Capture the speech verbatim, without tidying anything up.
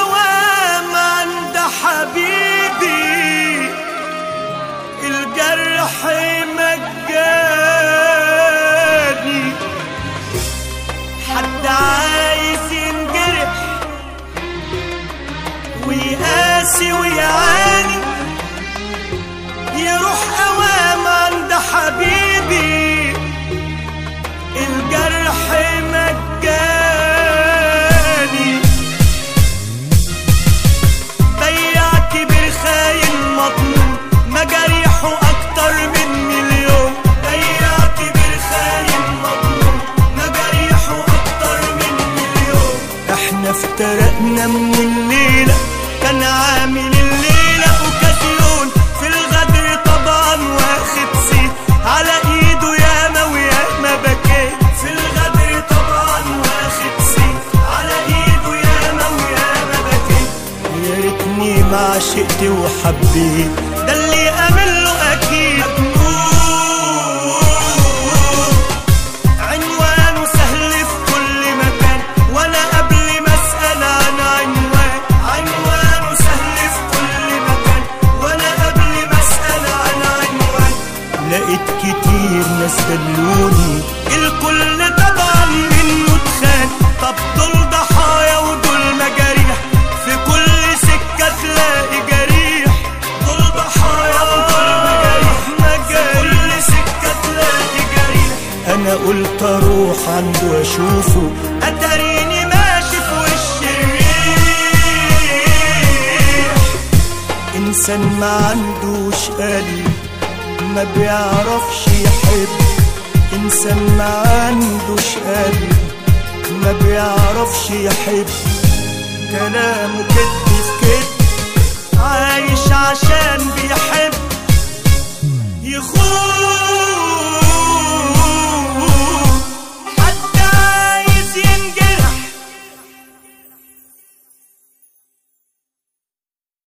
أوام عند حبيبي الجرح مجاني. حد عايز ينجرح ويقاسي ويعاني يروح أوام عند حبيبي الجرح مجاني. بياع كبير خاين مضمون مجاريحه أكتر من مليون. بياع كبير خاين مضمون مجاريحه أكتر من مليون. احنا افترقنا من الليلة كان عامل الليلة اوكازيون. في الغدر طبعا واخد سيت على ايده ياما وياما بكيت. في الغدر طبعا واخد سيت على ايده ياما وياما بكيت. يا ريتني ما عشقت وحبيت ده اللي امله اكيد. عنوانه سهل في كل مكان وانا قبل ما اسال عن عنوان. عنوانه سهل في كل مكان وانا قبل ما اسال عن عنوان. لقيت كتير ناس دلوني الكل طبعا منه اتخان. طب دول ضحايا ودول مجاريح في كل سكه تلاقي جريح. دول ضحايا ودول مجاريح مجاريح في كل سكه تلاقي جريح. انا قلت اروح عنده اشوفه اتاريني ماشي في وش الريح. انسان ما عندوش قلب ما بيعرفش يحب. انسان ما عندوش قلب ما بيعرفش يحب. كلامه كده